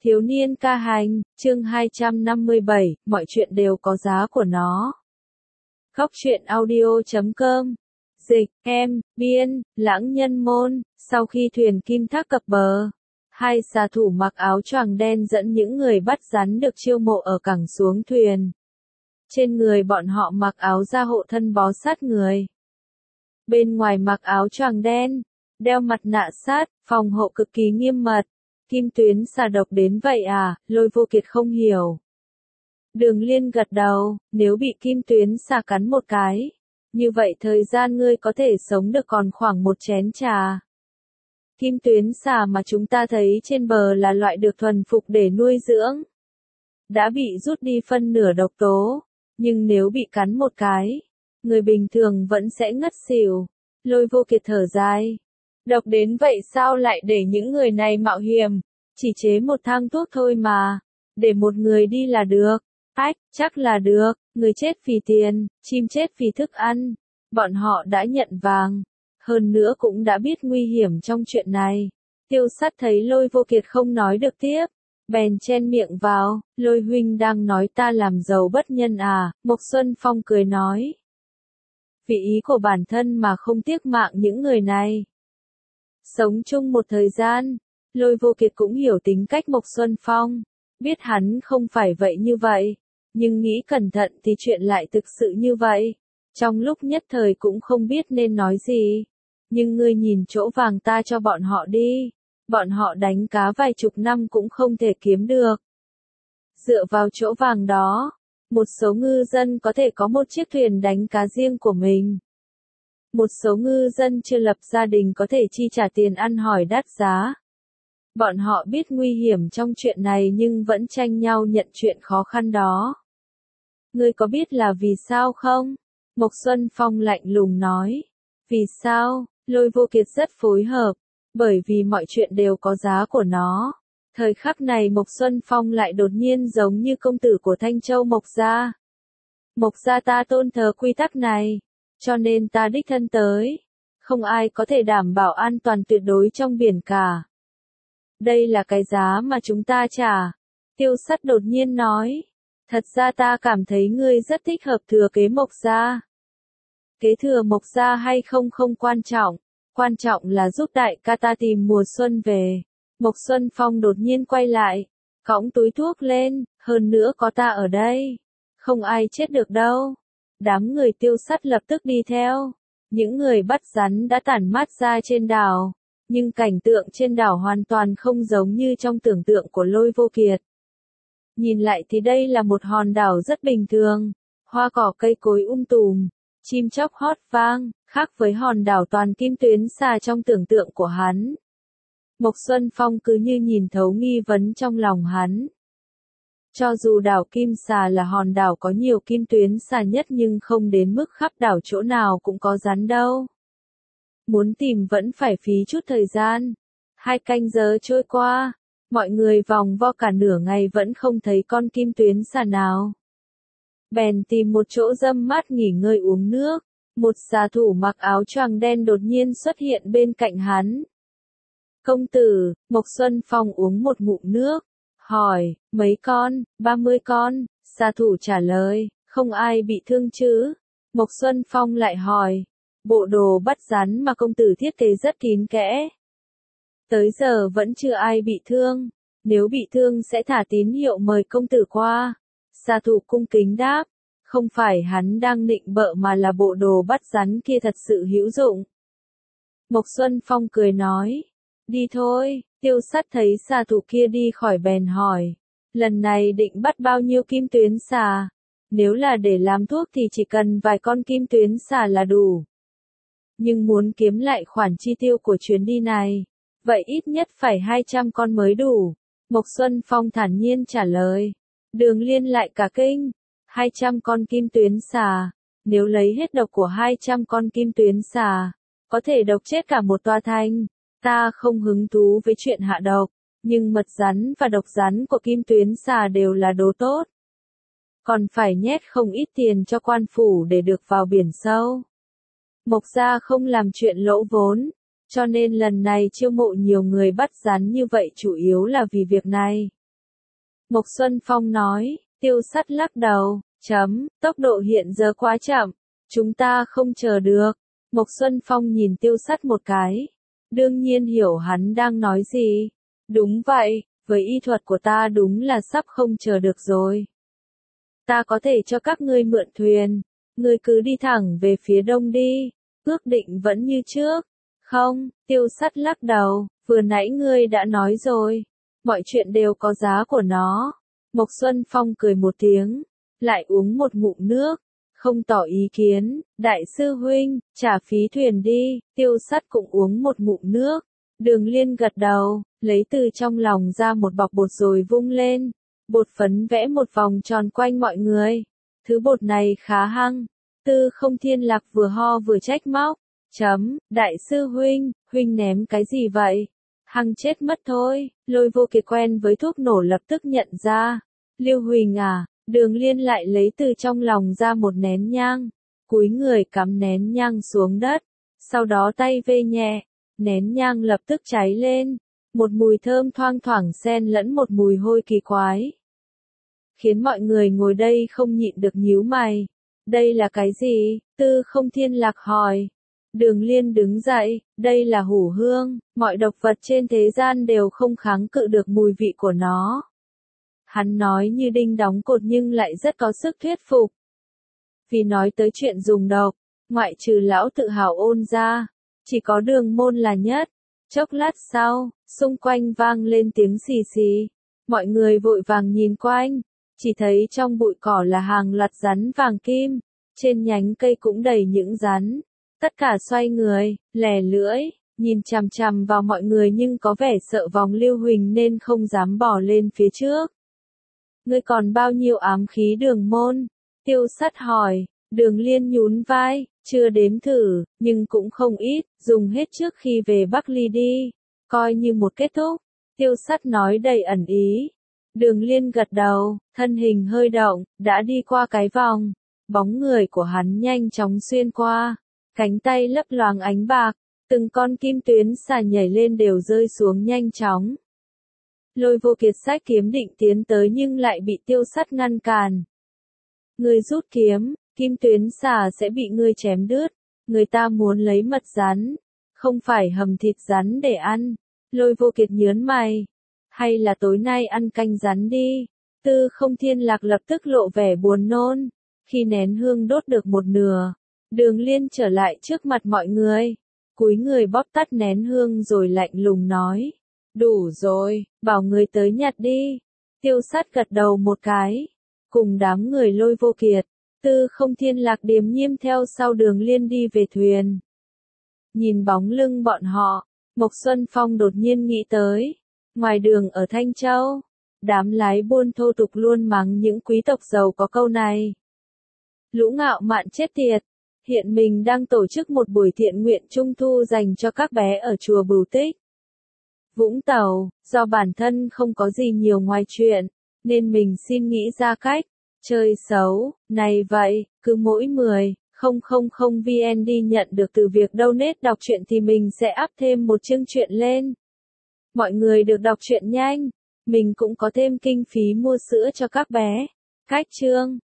Thiếu niên ca hành, chương 257, mọi chuyện đều có giá của nó. Góc truyện audio.com. Dịch, em, biên, lãng nhân môn. Sau khi thuyền kim thác cập bờ, hai xà thủ mặc áo choàng đen dẫn những người bắt rắn được chiêu mộ ở cảng xuống thuyền. Trên người bọn họ mặc áo da hộ thân bó sát người. Bên ngoài mặc áo choàng đen, đeo mặt nạ sát, phòng hộ cực kỳ nghiêm mật. Kim tuyến xà độc đến vậy à, Lôi Vô Kiệt không hiểu. Đường Liên gật đầu, nếu bị kim tuyến xà cắn một cái, như vậy thời gian ngươi có thể sống được còn khoảng một chén trà. Kim tuyến xà mà chúng ta thấy trên bờ là loại được thuần phục để nuôi dưỡng. Đã bị rút đi phân nửa độc tố, nhưng nếu bị cắn một cái, người bình thường vẫn sẽ ngất xỉu. Lôi Vô Kiệt thở dài. Độc đến vậy sao lại để những người này mạo hiểm, chỉ chế một thang thuốc thôi mà, để một người đi là được. Ách, chắc là được, người chết vì tiền, chim chết vì thức ăn, bọn họ đã nhận vàng, hơn nữa cũng đã biết nguy hiểm trong chuyện này. Tiêu Sắt thấy Lôi Vô Kiệt không nói được tiếp, bèn chen miệng vào, Lôi huynh đang nói ta làm giàu bất nhân à, Mộc Xuân Phong cười nói. Vì ý của bản thân mà không tiếc mạng những người này. Sống chung một thời gian, Lôi Vô Kiệt cũng hiểu tính cách Mộc Xuân Phong, biết hắn không phải vậy như vậy, nhưng nghĩ cẩn thận thì chuyện lại thực sự như vậy. Trong lúc nhất thời cũng không biết nên nói gì, nhưng ngươi nhìn chỗ vàng ta cho bọn họ đi, bọn họ đánh cá vài chục năm cũng không thể kiếm được. Dựa vào chỗ vàng đó, một số ngư dân có thể có một chiếc thuyền đánh cá riêng của mình. Một số ngư dân chưa lập gia đình có thể chi trả tiền ăn hỏi đắt giá. Bọn họ biết nguy hiểm trong chuyện này nhưng vẫn tranh nhau nhận chuyện khó khăn đó. Ngươi có biết là vì sao không? Mộc Xuân Phong lạnh lùng nói. Vì sao? Lôi Vô Kiệt rất phối hợp, bởi vì mọi chuyện đều có giá của nó. Thời khắc này Mộc Xuân Phong lại đột nhiên giống như công tử của Thanh Châu Mộc gia. Mộc gia ta tôn thờ quy tắc này, cho nên ta đích thân tới. Không ai có thể đảm bảo an toàn tuyệt đối trong biển cả. Đây là cái giá mà chúng ta trả. Tiêu Sắt đột nhiên nói. Thật ra ta cảm thấy ngươi rất thích hợp thừa kế Mộc gia. Kế thừa Mộc gia hay không không quan trọng. Quan trọng là giúp đại ca ta tìm mùa xuân về. Mộc Xuân Phong đột nhiên quay lại, cõng túi thuốc lên, hơn nữa có ta ở đây. Không ai chết được đâu. Đám người Tiêu Sắt lập tức đi theo. Những người bắt rắn đã tản mát ra trên đảo. Nhưng cảnh tượng trên đảo hoàn toàn không giống như trong tưởng tượng của Lôi Vô Kiệt. Nhìn lại thì đây là một hòn đảo rất bình thường. Hoa cỏ cây cối tùm, chim chóc hót vang, khác với hòn đảo toàn kim tuyến xà trong tưởng tượng của hắn. Mộc Xuân Phong cứ như nhìn thấu nghi vấn trong lòng hắn. Cho dù đảo Kim Xà là hòn đảo có nhiều kim tuyến xà nhất nhưng không đến mức khắp đảo chỗ nào cũng có rắn đâu. Muốn tìm vẫn phải phí chút thời gian. 2 canh giờ trôi qua, mọi người vòng vo cả nửa ngày vẫn không thấy con kim tuyến xà nào. Bèn tìm một chỗ râm mát nghỉ ngơi uống nước, một xà thủ mặc áo choàng đen đột nhiên xuất hiện bên cạnh hắn. Công tử, Mộc Xuân Phong uống một ngụm nước, hỏi, mấy con, 30 con, xà thủ trả lời, không ai bị thương chứ. Mộc Xuân Phong lại hỏi, bộ đồ bắt rắn mà công tử thiết kế rất kín kẽ. Tới giờ vẫn chưa ai bị thương, nếu bị thương sẽ thả tín hiệu mời công tử qua. Xà thủ cung kính đáp, không phải hắn đang nịnh bợ mà là bộ đồ bắt rắn kia thật sự hữu dụng. Mộc Xuân Phong cười nói, đi thôi. Tiêu Sắt thấy xà thủ kia đi khỏi bèn hỏi, lần này định bắt bao nhiêu kim tuyến xà? Nếu là để làm thuốc thì chỉ cần vài con kim tuyến xà là đủ. Nhưng muốn kiếm lại khoản chi tiêu của chuyến đi này, vậy ít nhất phải 200 con mới đủ. Mộc Xuân Phong thản nhiên trả lời. Đường Liên lại cả kinh, 200 con kim tuyến xà, nếu lấy hết độc của 200 con kim tuyến xà, có thể độc chết cả một tòa thành. Ta không hứng thú với chuyện hạ độc, nhưng mật rắn và độc rắn của kim tuyến xà đều là đồ tốt. Còn phải nhét không ít tiền cho quan phủ để được vào biển sâu. Mộc gia không làm chuyện lỗ vốn, cho nên lần này chiêu mộ nhiều người bắt rắn như vậy chủ yếu là vì việc này. Mộc Xuân Phong nói, Tiêu Sắt lắc đầu, tốc độ hiện giờ quá chậm, chúng ta không chờ được. Mộc Xuân Phong nhìn Tiêu Sắt một cái, đương nhiên hiểu hắn đang nói gì. Đúng vậy, với y thuật của ta đúng là sắp không chờ được rồi. Ta có thể cho các ngươi mượn thuyền, ngươi cứ đi thẳng về phía đông đi, ước định vẫn như trước. Không, Tiêu Sắt lắc đầu, vừa nãy ngươi đã nói rồi, mọi chuyện đều có giá của nó. Mộc Xuân Phong cười một tiếng, lại uống một ngụm nước, không tỏ ý kiến, đại sư huynh, trả phí thuyền đi. Tiêu Sắt cũng uống một ngụm nước. Đường Liên gật đầu, lấy từ trong lòng ra một bọc bột rồi vung lên. Bột phấn vẽ một vòng tròn quanh mọi người. Thứ bột này khá hăng. Tư Không Thiên Lạc vừa ho vừa trách móc. Đại sư huynh, huynh ném cái gì vậy? Hăng chết mất thôi. Lôi Vô Kiệt quen với thuốc nổ lập tức nhận ra. Lưu Huỳnh à, Đường Liên lại lấy từ trong lòng ra một nén nhang. Cúi người cắm nén nhang xuống đất. Sau đó tay vê nhẹ. Nén nhang lập tức cháy lên. Một mùi thơm thoang thoảng xen lẫn một mùi hôi kỳ quái. Khiến mọi người ngồi đây không nhịn được nhíu mày. Đây là cái gì? Tư Không Thiên Lạc hỏi. Đường Liên đứng dậy, đây là hủ hương, mọi độc vật trên thế gian đều không kháng cự được mùi vị của nó. Hắn nói như đinh đóng cột nhưng lại rất có sức thuyết phục. Vì nói tới chuyện dùng độc, ngoại trừ lão tự hào Ôn ra, chỉ có Đường Môn là nhất. Chốc lát sau, xung quanh vang lên tiếng xì xì. Mọi người vội vàng nhìn quanh, chỉ thấy trong bụi cỏ là hàng loạt rắn vàng kim, trên nhánh cây cũng đầy những rắn. Tất cả xoay người, lè lưỡi, nhìn chằm chằm vào mọi người nhưng có vẻ sợ vòng Lưu Huỳnh nên không dám bỏ lên phía trước. Ngươi còn bao nhiêu ám khí Đường Môn? Tiêu Sắt hỏi. Đường Liên nhún vai, chưa đếm thử, nhưng cũng không ít, dùng hết trước khi về Bắc Ly đi, coi như một kết thúc. Tiêu Sắt nói đầy ẩn ý. Đường Liên gật đầu, thân hình hơi động, đã đi qua cái vòng. Bóng người của hắn nhanh chóng xuyên qua, cánh tay lấp loáng ánh bạc, từng con kim tuyến xà nhảy lên đều rơi xuống nhanh chóng. Lôi Vô Kiệt xách kiếm định tiến tới nhưng lại bị Tiêu Sắt ngăn cản. Ngươi rút kiếm, kim tuyến xà sẽ bị ngươi chém đứt. Người ta muốn lấy mật rắn, không phải hầm thịt rắn để ăn. Lôi Vô Kiệt nhớn mày. Hay là tối nay ăn canh rắn đi. Tư Không Thiên Lạc lập tức lộ vẻ buồn nôn. Khi nén hương đốt được một nửa, Đường Liên trở lại trước mặt mọi người, cúi người bóp tắt nén hương rồi lạnh lùng nói. Đủ rồi, bảo người tới nhặt đi. Tiêu Sắt gật đầu một cái. Cùng đám người Lôi Vô Kiệt, Tư Không Thiên Lạc điềm nhiên theo sau Đường Liên đi về thuyền. Nhìn bóng lưng bọn họ, Mộc Xuân Phong đột nhiên nghĩ tới. Ngoài đường ở Thanh Châu, đám lái buôn thô tục luôn mắng những quý tộc giàu có câu này. Lũ ngạo mạn chết tiệt. Hiện mình đang tổ chức một buổi thiện nguyện trung thu dành cho các bé ở chùa Bửu Tích, Vũng Tàu. Do bản thân không có gì nhiều ngoài chuyện, nên mình xin nghĩ ra cách chơi xấu này vậy. Cứ mỗi 10.000 VND nhận được từ việc donate đọc truyện thì mình sẽ up thêm một chương truyện lên. Mọi người được đọc truyện nhanh, mình cũng có thêm kinh phí mua sữa cho các bé. Cách chương